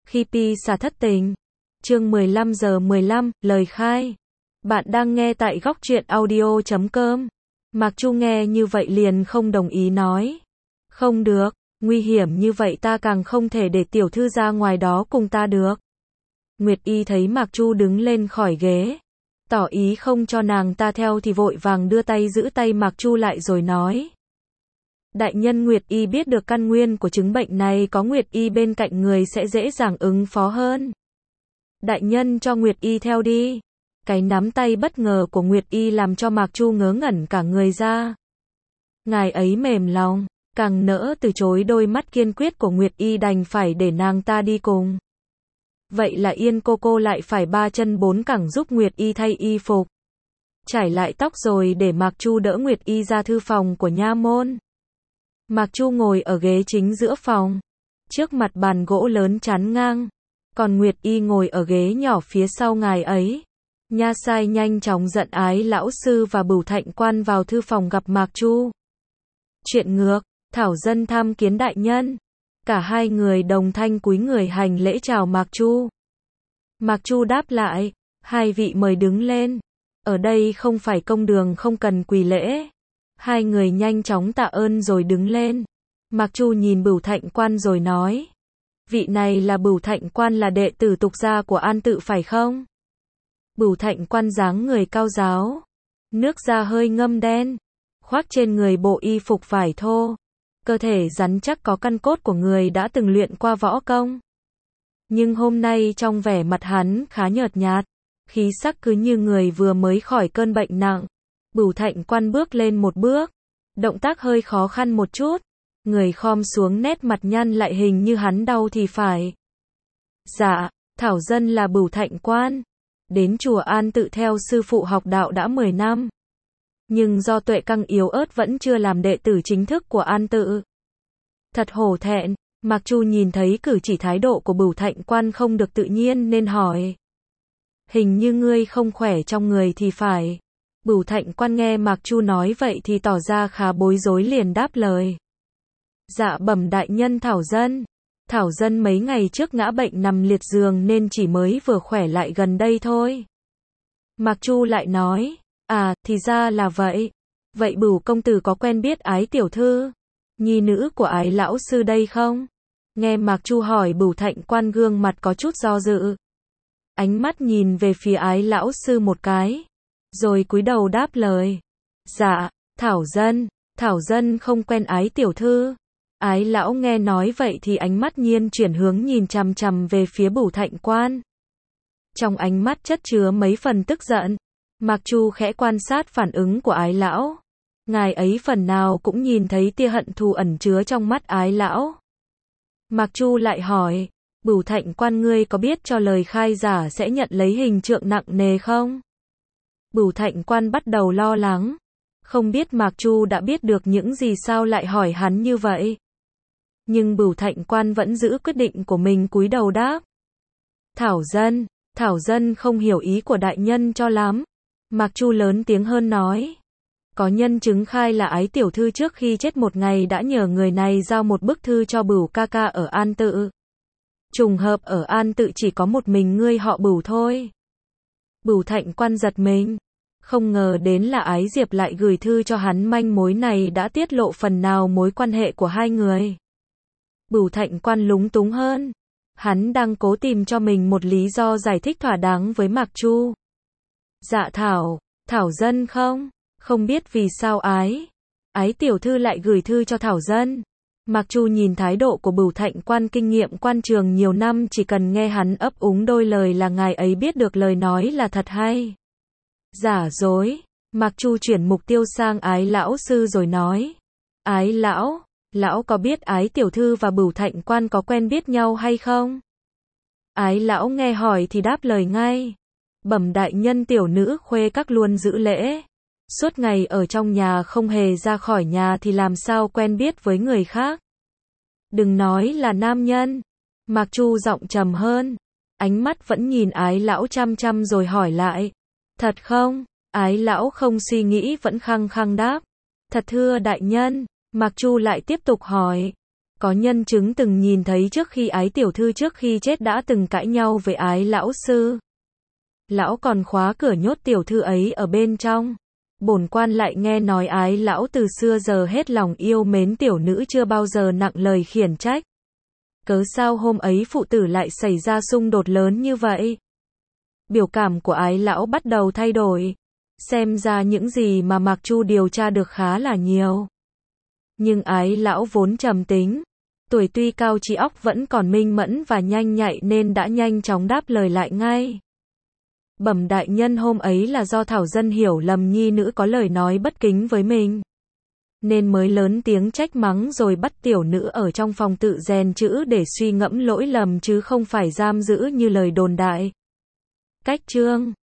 Khi pi xà thất tình. Chương 15:15, lời khai. Bạn đang nghe tại góc truyện audio.com. Mạc Chu nghe như vậy liền không đồng ý nói. Không được, nguy hiểm như vậy ta càng không thể để tiểu thư ra ngoài đó cùng ta được. Nguyệt Y thấy Mạc Chu đứng lên khỏi ghế, tỏ ý không cho nàng ta theo thì vội vàng đưa tay giữ tay Mạc Chu lại rồi nói. Đại nhân Nguyệt Y biết được căn nguyên của chứng bệnh này, có Nguyệt Y bên cạnh người sẽ dễ dàng ứng phó hơn. Đại nhân cho Nguyệt Y theo đi. Cái nắm tay bất ngờ của Nguyệt Y làm cho Mạc Chu ngớ ngẩn cả người ra. Ngài ấy mềm lòng, càng nỡ từ chối đôi mắt kiên quyết của Nguyệt Y, đành phải để nàng ta đi cùng. Vậy là Yên cô lại phải ba chân bốn cẳng giúp Nguyệt Y thay y phục, trải lại tóc rồi để Mạc Chu đỡ Nguyệt Y ra thư phòng của nha môn. Mạc Chu ngồi ở ghế chính giữa phòng, trước mặt bàn gỗ lớn chắn ngang, còn Nguyệt Y ngồi ở ghế nhỏ phía sau ngài ấy. Nha sai nhanh chóng dẫn Ái lão sư và Bửu Thạnh quan vào thư phòng gặp Mạc Chu. Chuyện ngược, Thảo dân tham kiến đại nhân. Cả hai người đồng thanh cúi người hành lễ chào Mạc Chu. Mạc Chu đáp lại, hai vị mời đứng lên. Ở đây không phải công đường, không cần quỳ lễ. Hai người nhanh chóng tạ ơn rồi đứng lên. Mạc Chu nhìn Bửu Thạnh quan rồi nói. Vị này là Bửu Thạnh quan, là đệ tử tục gia của An Tự phải không? Bửu Thạnh quan dáng người cao ráo, nước da hơi ngâm đen, khoác trên người bộ y phục vải thô, cơ thể rắn chắc có căn cốt của người đã từng luyện qua võ công. Nhưng hôm nay trong vẻ mặt hắn khá nhợt nhạt, khí sắc cứ như người vừa mới khỏi cơn bệnh nặng. Bửu Thạnh quan bước lên một bước, động tác hơi khó khăn một chút, người khom xuống, nét mặt nhăn lại, hình như hắn đau thì phải. Dạ, Thảo dân là Bửu Thạnh quan, đến chùa An Tự theo sư phụ học đạo đã 10 năm. Nhưng do tuệ căn yếu ớt vẫn chưa làm đệ tử chính thức của An Tự. Thật hổ thẹn. Mạc Chu nhìn thấy cử chỉ thái độ của Bửu Thạnh quan không được tự nhiên nên hỏi. Hình như ngươi không khỏe trong người thì phải. Bửu Thạnh quan nghe Mạc Chu nói vậy thì tỏ ra khá bối rối, liền đáp lời. Dạ bẩm đại nhân, Thảo dân mấy ngày trước ngã bệnh nằm liệt giường nên chỉ mới vừa khỏe lại gần đây thôi. Mạc Chu lại nói, à, thì ra là vậy. Vậy Bửu công tử có quen biết Ái tiểu thư, nhi nữ của Ái lão sư đây không? Nghe Mạc Chu hỏi, Bửu Thạnh quan gương mặt có chút do dự. Ánh mắt nhìn về phía Ái lão sư một cái, rồi cúi đầu đáp lời. Dạ, Thảo dân không quen Ái tiểu thư. Ái lão nghe nói vậy thì ánh mắt nhiên chuyển hướng, nhìn chằm chằm về phía Bửu Thạnh quan. Trong ánh mắt chất chứa mấy phần tức giận. Mạc Chu khẽ quan sát phản ứng của Ái lão. Ngài ấy phần nào cũng nhìn thấy tia hận thù ẩn chứa trong mắt Ái lão. Mạc Chu lại hỏi, Bửu Thạnh quan, ngươi có biết cho lời khai giả sẽ nhận lấy hình trượng nặng nề không? Bửu Thạnh quan bắt đầu lo lắng, không biết Mạc Chu đã biết được những gì, sao lại hỏi hắn như vậy. Nhưng Bửu Thạnh quan vẫn giữ quyết định của mình, cúi đầu đáp. Thảo dân không hiểu ý của đại nhân cho lắm. Mạc Chu lớn tiếng hơn nói. Có nhân chứng khai là Ái tiểu thư trước khi chết một ngày đã nhờ người này giao một bức thư cho Bửu ca ca ở An Tự. Trùng hợp ở An Tự chỉ có một mình ngươi họ Bửu thôi. Bửu Thạnh quan giật mình, không ngờ đến là Ái Diệp lại gửi thư cho hắn, manh mối này đã tiết lộ phần nào mối quan hệ của hai người. Bửu Thạnh quan lúng túng hơn, hắn đang cố tìm cho mình một lý do giải thích thỏa đáng với Mạc Chu. Dạ Thảo dân không biết vì sao Ái tiểu thư lại gửi thư cho Thảo dân. Mạc Chu nhìn thái độ của Bửu Thạnh quan, kinh nghiệm quan trường nhiều năm, chỉ cần nghe hắn ấp úng đôi lời là ngài ấy biết được lời nói là thật hay giả dối. Mạc Chu chuyển mục tiêu sang Ái lão sư rồi nói. Ái lão có biết Ái tiểu thư và Bửu Thạnh quan có quen biết nhau hay không? Ái lão nghe hỏi thì đáp lời ngay. Bẩm đại nhân, tiểu nữ khuê các luôn giữ lễ, suốt ngày ở trong nhà không hề ra khỏi nhà thì làm sao quen biết với người khác. Đừng nói là nam nhân. Mạc Chu giọng trầm hơn, ánh mắt vẫn nhìn Ái lão chăm chăm rồi hỏi lại. Thật không? Ái lão không suy nghĩ vẫn khăng khăng đáp. Thật thưa đại nhân. Mạc Chu lại tiếp tục hỏi. Có nhân chứng từng nhìn thấy trước khi Ái tiểu thư trước khi chết đã từng cãi nhau với Ái lão sư. Lão còn khóa cửa nhốt tiểu thư ấy ở bên trong. Bổn quan lại nghe nói Ái lão từ xưa giờ hết lòng yêu mến tiểu nữ chưa bao giờ nặng lời khiển trách. Cớ sao hôm ấy phụ tử lại xảy ra xung đột lớn như vậy? Biểu cảm của Ái lão bắt đầu thay đổi. Xem ra những gì mà Mạc Chu điều tra được khá là nhiều. Nhưng Ái lão vốn trầm tính. Tuổi tuy cao trí óc vẫn còn minh mẫn và nhanh nhạy nên đã nhanh chóng đáp lời lại ngay. Bẩm đại nhân, hôm ấy là do Thảo Dân hiểu lầm nhi nữ có lời nói bất kính với mình, nên mới lớn tiếng trách mắng rồi bắt tiểu nữ ở trong phòng tự rèn chữ để suy ngẫm lỗi lầm chứ không phải giam giữ như lời đồn đại. Cách chương